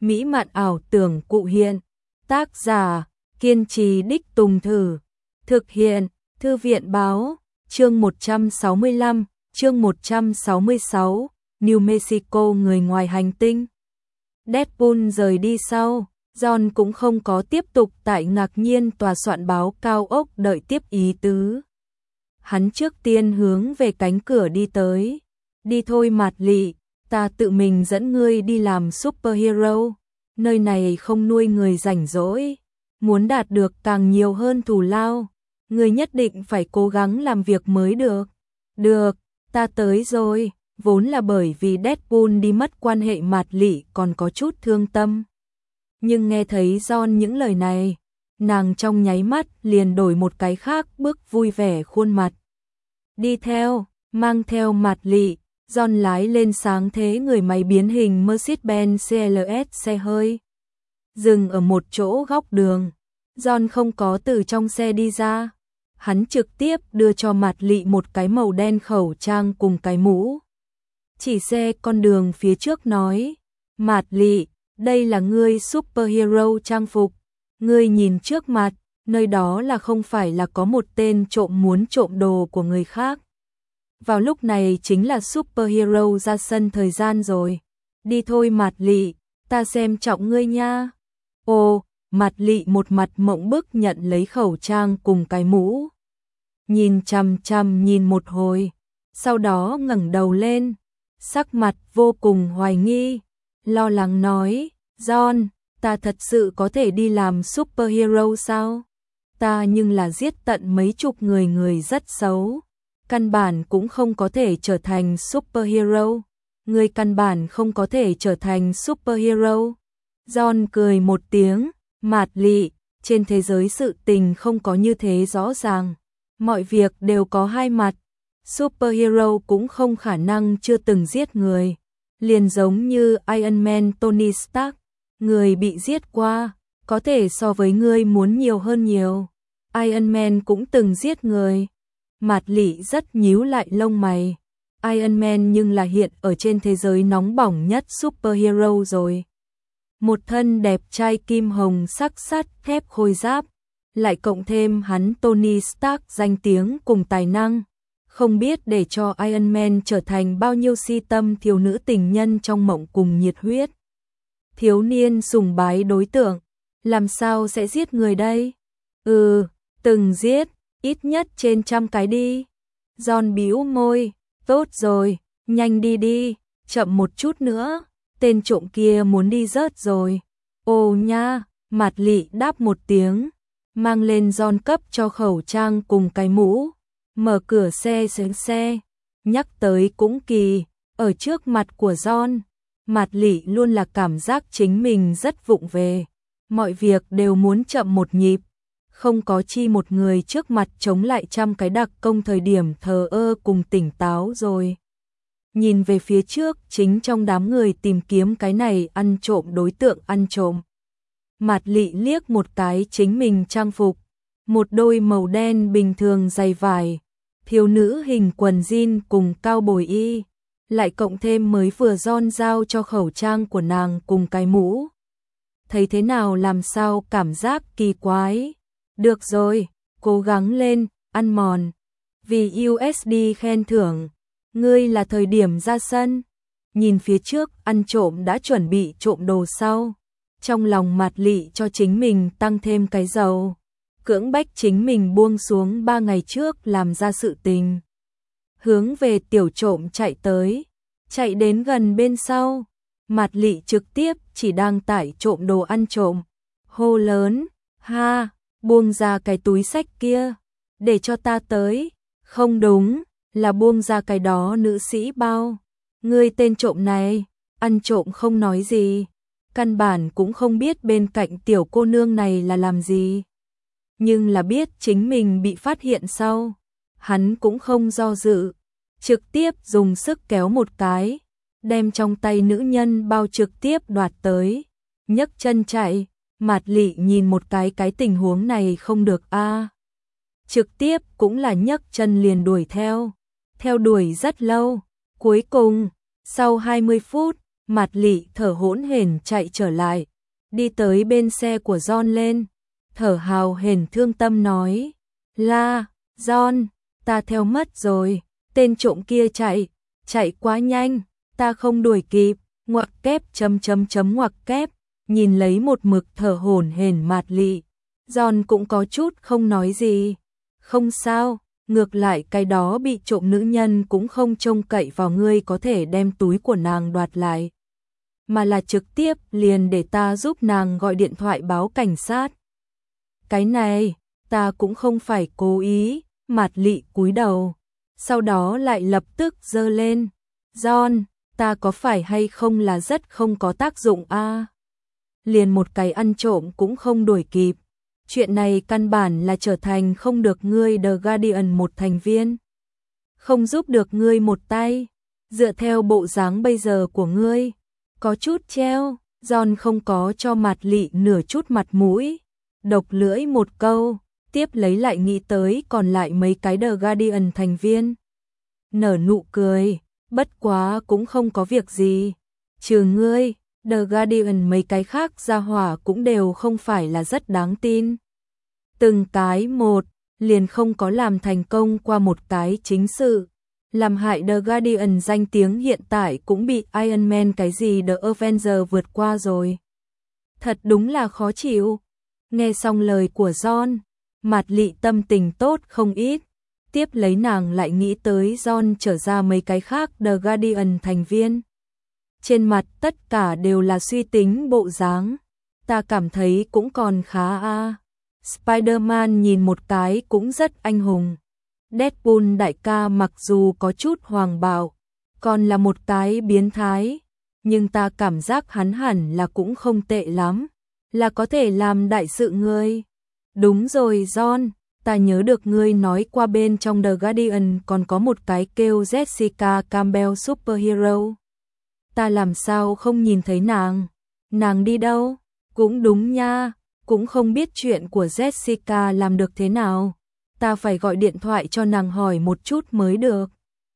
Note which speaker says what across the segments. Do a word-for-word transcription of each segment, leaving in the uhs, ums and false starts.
Speaker 1: mỹ mạn ảo tưởng cụ hiện. Tác giả, kiên trì đích tùng thử. Thực hiện, Thư viện báo, chương một trăm sáu mươi lăm, chương một trăm sáu mươi sáu, New Mexico người ngoài hành tinh. Deadpool rời đi sau, John cũng không có tiếp tục tại ngạc nhiên tòa soạn báo cao ốc đợi tiếp ý tứ. Hắn trước tiên hướng về cánh cửa đi tới. Đi thôi Mạt Lị, ta tự mình dẫn ngươi đi làm superhero. Nơi này không nuôi người rảnh rỗi. Muốn đạt được càng nhiều hơn thù lao, ngươi nhất định phải cố gắng làm việc mới được. Được, ta tới rồi. Vốn là bởi vì Deadpool đi mất quan hệ Mạt Lị còn có chút thương tâm. Nhưng nghe thấy John những lời này, nàng trong nháy mắt liền đổi một cái khác bước vui vẻ khuôn mặt. Đi theo, mang theo Mạt Lị, John lái lên sáng thế người máy biến hình Mercedes-Benz xê lờ ét xe hơi. Dừng ở một chỗ góc đường, John không có từ trong xe đi ra. Hắn trực tiếp đưa cho Mạt Lị một cái màu đen khẩu trang cùng cái mũ. Chỉ xe con đường phía trước nói, Mạt Lị, đây là ngươi superhero trang phục. Ngươi nhìn trước mặt, nơi đó là không phải là có một tên trộm muốn trộm đồ của người khác. Vào lúc này chính là superhero ra sân thời gian rồi. Đi thôi Mạt Lị, ta xem trọng ngươi nha. Ồ, Mạt Lị một mặt mộng bức nhận lấy khẩu trang cùng cái mũ. Nhìn chằm chằm nhìn một hồi, sau đó ngẩng đầu lên, sắc mặt vô cùng hoài nghi, lo lắng nói, John, ta thật sự có thể đi làm superhero sao? Ta nhưng là giết tận mấy chục người người rất xấu. Căn bản cũng không có thể trở thành superhero. Người căn bản không có thể trở thành superhero. John cười một tiếng, Mạt Lị, trên thế giới sự tình không có như thế rõ ràng. Mọi việc đều có hai mặt. Superhero cũng không khả năng chưa từng giết người. Liền giống như Iron Man Tony Stark, người bị giết qua, có thể so với ngươi muốn nhiều hơn nhiều. Iron Man cũng từng giết người. Mạt Lị rất nhíu lại lông mày. Iron Man nhưng là hiện ở trên thế giới nóng bỏng nhất superhero rồi. Một thân đẹp trai kim hồng sắc sắt thép khôi giáp, lại cộng thêm hắn Tony Stark danh tiếng cùng tài năng, không biết để cho Iron Man trở thành bao nhiêu si tâm thiếu nữ tình nhân trong mộng cùng nhiệt huyết. Thiếu niên sùng bái đối tượng, làm sao sẽ giết người đây? Ừ, từng giết, ít nhất trên trăm cái đi. John bĩu môi, tốt rồi, nhanh đi đi, chậm một chút nữa, tên trộm kia muốn đi rớt rồi. Ồ nha, Mạt Lị đáp một tiếng, mang lên John cấp cho khẩu trang cùng cái mũ, mở cửa xe xuống xe. Nhắc tới cũng kỳ, ở trước mặt của John, Mạt Lị luôn là cảm giác chính mình rất vụng về, mọi việc đều muốn chậm một nhịp. Không có chi một người trước mặt chống lại trăm cái đặc công thời điểm thờ ơ cùng tỉnh táo rồi. Nhìn về phía trước, chính trong đám người tìm kiếm cái này ăn trộm đối tượng ăn trộm. Mạt Lị liếc một cái chính mình trang phục, một đôi màu đen bình thường giày vải, thiếu nữ hình quần jean cùng cao bồi y, lại cộng thêm mới vừa John giao cho khẩu trang của nàng cùng cái mũ. Thấy thế nào làm sao cảm giác kỳ quái. Được rồi, cố gắng lên, ăn mòn. Vì u ét đê khen thưởng, ngươi là thời điểm ra sân. Nhìn phía trước ăn trộm đã chuẩn bị trộm đồ sau. Trong lòng Mạt Lị cho chính mình tăng thêm cái dầu. Cưỡng bách chính mình buông xuống ba ngày trước làm ra sự tình. Hướng về tiểu trộm chạy tới. Chạy đến gần bên sau. Mạt Lị trực tiếp chỉ đang tải trộm đồ ăn trộm. Hô lớn, ha, buông ra cái túi xách kia. Để cho ta tới. Không đúng, là buông ra cái đó nữ sĩ bao. Ngươi tên trộm này, ăn trộm không nói gì. Căn bản cũng không biết bên cạnh tiểu cô nương này là làm gì. Nhưng là biết chính mình bị phát hiện sau. Hắn cũng không do dự. Trực tiếp dùng sức kéo một cái. Đem trong tay nữ nhân bao trực tiếp đoạt tới. Nhấc chân chạy. Mạt Lị nhìn một cái cái tình huống này không được a à. Trực tiếp cũng là nhấc chân liền đuổi theo. Theo đuổi rất lâu. Cuối cùng, sau hai mươi phút, Mạt Lị thở hổn hển chạy trở lại, đi tới bên xe của John lên, thở hào hển thương tâm nói, la, John, ta theo mất rồi, tên trộm kia chạy, chạy quá nhanh, ta không đuổi kịp, ngoặc kép chấm chấm chấm ngoặc kép, nhìn lấy một mực thở hổn hển Mạt Lị, John cũng có chút không nói gì, không sao, ngược lại cái đó bị trộm nữ nhân cũng không trông cậy vào ngươi có thể đem túi của nàng đoạt lại, mà là trực tiếp liền để ta giúp nàng gọi điện thoại báo cảnh sát. Cái này, ta cũng không phải cố ý, Mạt Lị cúi đầu, sau đó lại lập tức giơ lên, John, ta có phải hay không là rất không có tác dụng a? À? Liền một cái ăn trộm cũng không đuổi kịp. Chuyện này căn bản là trở thành không được ngươi The Guardian một thành viên. Không giúp được ngươi một tay. Dựa theo bộ dáng bây giờ của ngươi, có chút treo, John không có cho Mạt Lị nửa chút mặt mũi. Độc lưỡi một câu, tiếp lấy lại nghĩ tới còn lại mấy cái The Guardian thành viên. Nở nụ cười, bất quá cũng không có việc gì. Trừ ngươi, The Guardian mấy cái khác ra hỏa cũng đều không phải là rất đáng tin. Từng cái một, liền không có làm thành công qua một cái chính sự. Làm hại The Guardian danh tiếng hiện tại cũng bị Iron Man cái gì The Avenger vượt qua rồi. Thật đúng là khó chịu. Nghe xong lời của John, Mạt Lị tâm tình tốt không ít. Tiếp lấy nàng lại nghĩ tới John trở ra mấy cái khác The Guardian thành viên. Trên mặt tất cả đều là suy tính bộ dáng. Ta cảm thấy cũng còn khá a. À. Spider-Man nhìn một cái cũng rất anh hùng. Deadpool đại ca mặc dù có chút hoàng bạo, còn là một cái biến thái, nhưng ta cảm giác hắn hẳn là cũng không tệ lắm, là có thể làm đại sự ngươi. Đúng rồi John, ta nhớ được ngươi nói qua bên trong The Guardian còn có một cái kêu Jessica Campbell superhero. Ta làm sao không nhìn thấy nàng? Nàng đi đâu? Cũng đúng nha, cũng không biết chuyện của Jessica làm được thế nào. Ta phải gọi điện thoại cho nàng hỏi một chút mới được.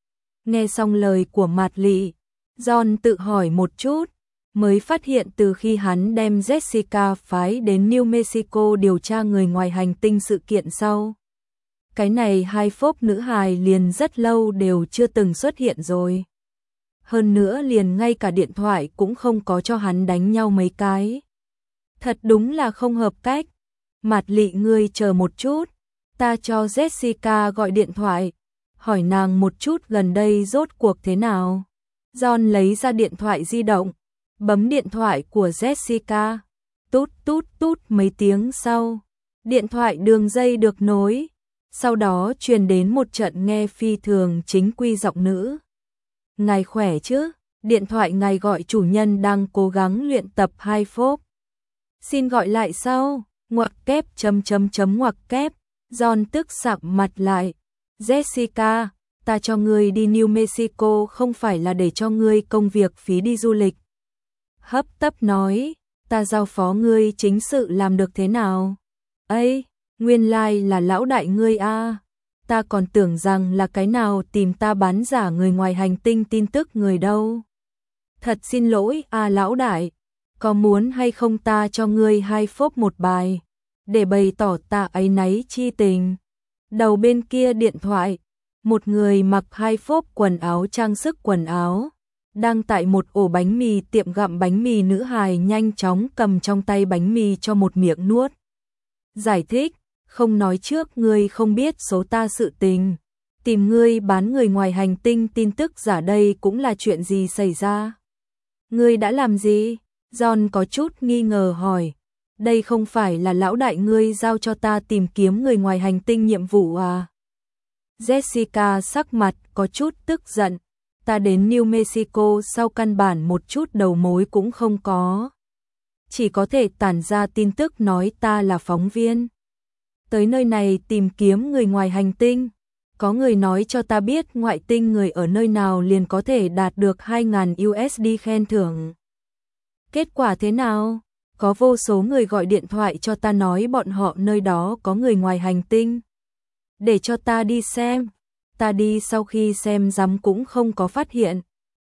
Speaker 1: Nghe xong lời của Mạt Lị, John tự hỏi một chút, mới phát hiện từ khi hắn đem Jessica phái đến New Mexico điều tra người ngoài hành tinh sự kiện sau. Cái này hai phốp nữ hài liền rất lâu đều chưa từng xuất hiện rồi. Hơn nữa liền ngay cả điện thoại cũng không có cho hắn đánh nhau mấy cái. Thật đúng là không hợp cách. Mạt Lị ngươi chờ một chút, ta cho Jessica gọi điện thoại, hỏi nàng một chút gần đây rốt cuộc thế nào. John lấy ra điện thoại di động, bấm điện thoại của Jessica. Tút tút tút mấy tiếng sau, điện thoại đường dây được nối, sau đó truyền đến một trận nghe phi thường chính quy giọng nữ. Ngài khỏe chứ? Điện thoại ngài gọi chủ nhân đang cố gắng luyện tập hai phốp. Xin gọi lại sau, ngoặc kép chấm chấm chấm ngoặc kép. John tức sạm mặt lại. Jessica, ta cho ngươi đi New Mexico không phải là để cho ngươi công việc phí đi du lịch. Hấp tấp nói, ta giao phó ngươi chính sự làm được thế nào? Ây, nguyên lai like là lão đại ngươi a. À. Ta còn tưởng rằng là cái nào tìm ta bán giả người ngoài hành tinh tin tức người đâu. Thật xin lỗi a à, lão đại, có muốn hay không ta cho ngươi hai phốp một bài, để bày tỏ ta áy náy chi tình. Đầu bên kia điện thoại, một người mặc hai phốp quần áo trang sức quần áo, đang tại một ổ bánh mì tiệm gặm bánh mì nữ hài nhanh chóng cầm trong tay bánh mì cho một miệng nuốt. Giải thích, không nói trước ngươi không biết số ta sự tình, tìm ngươi bán người ngoài hành tinh tin tức giả đây cũng là chuyện gì xảy ra. Ngươi đã làm gì? John có chút nghi ngờ hỏi. Đây không phải là lão đại ngươi giao cho ta tìm kiếm người ngoài hành tinh nhiệm vụ à? Jessica sắc mặt có chút tức giận. Ta đến New Mexico sau căn bản một chút đầu mối cũng không có. Chỉ có thể tản ra tin tức nói ta là phóng viên. Tới nơi này tìm kiếm người ngoài hành tinh. Có người nói cho ta biết ngoại tinh người ở nơi nào liền có thể đạt được hai nghìn u ét đê khen thưởng. Kết quả thế nào? Có vô số người gọi điện thoại cho ta nói bọn họ nơi đó có người ngoài hành tinh. Để cho ta đi xem. Ta đi sau khi xem rắm cũng không có phát hiện.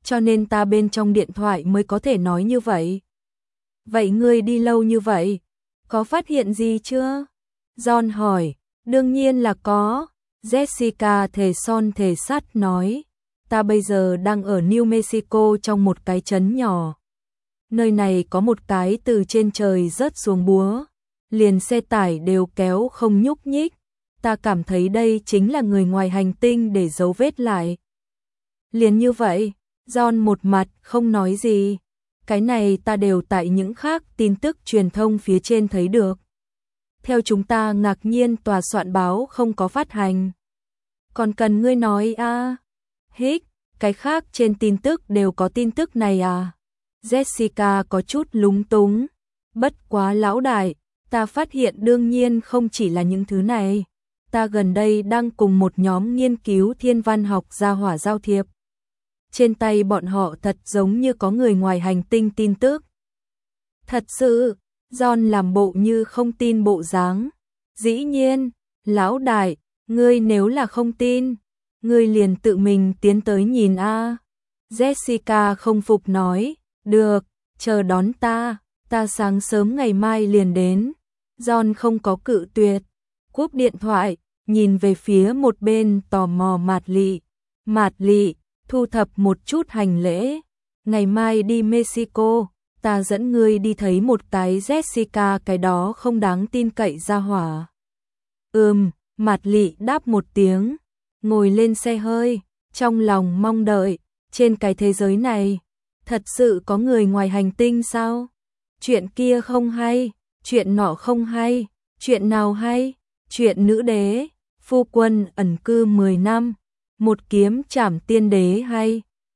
Speaker 1: cho nên ta bên trong điện thoại mới có thể nói như vậy. Vậy ngươi đi lâu như vậy, có phát hiện gì chưa? John hỏi. Đương nhiên là có. Jessica thề son thề sắt nói. Ta bây giờ đang ở New Mexico trong một cái trấn nhỏ. Nơi này có một cái từ trên trời rớt xuống búa. Liền xe tải đều kéo không nhúc nhích. Ta cảm thấy đây chính là người ngoài hành tinh để dấu vết lại. Liền như vậy, John một mặt không nói gì. Cái này ta đều tại những khác tin tức truyền thông phía trên thấy được. Theo chúng ta ngạc nhiên tòa soạn báo không có phát hành. Còn cần ngươi nói à? Hích, cái khác trên tin tức đều có tin tức này à? Jessica có chút lúng túng. Bất quá lão đại, ta phát hiện đương nhiên không chỉ là những thứ này. Ta gần đây đang cùng một nhóm nghiên cứu thiên văn học gia hỏa giao thiệp. Trên tay bọn họ thật giống như có người ngoài hành tinh tin tức. Thật sự, John làm bộ như không tin bộ dáng. Dĩ nhiên, lão đại, ngươi nếu là không tin, ngươi liền tự mình tiến tới nhìn a. Jessica không phục nói, được, chờ đón ta, ta sáng sớm ngày mai liền đến. John không có cự tuyệt, cúp điện thoại, nhìn về phía một bên tò mò Mạt Lị. Mạt Lị, thu thập một chút hành lễ, ngày mai đi Mexico, ta dẫn ngươi đi thấy một cái Jessica, cái đó không đáng tin cậy ra hỏa. Ừm, Mạt Lị đáp một tiếng, ngồi lên xe hơi, trong lòng mong đợi, trên cái thế giới này, thật sự có người ngoài hành tinh sao? Chuyện kia không hay, chuyện nọ không hay, chuyện nào hay? Chuyện nữ đế, phu quân ẩn cư mười năm, một kiếm trảm tiên đế hay?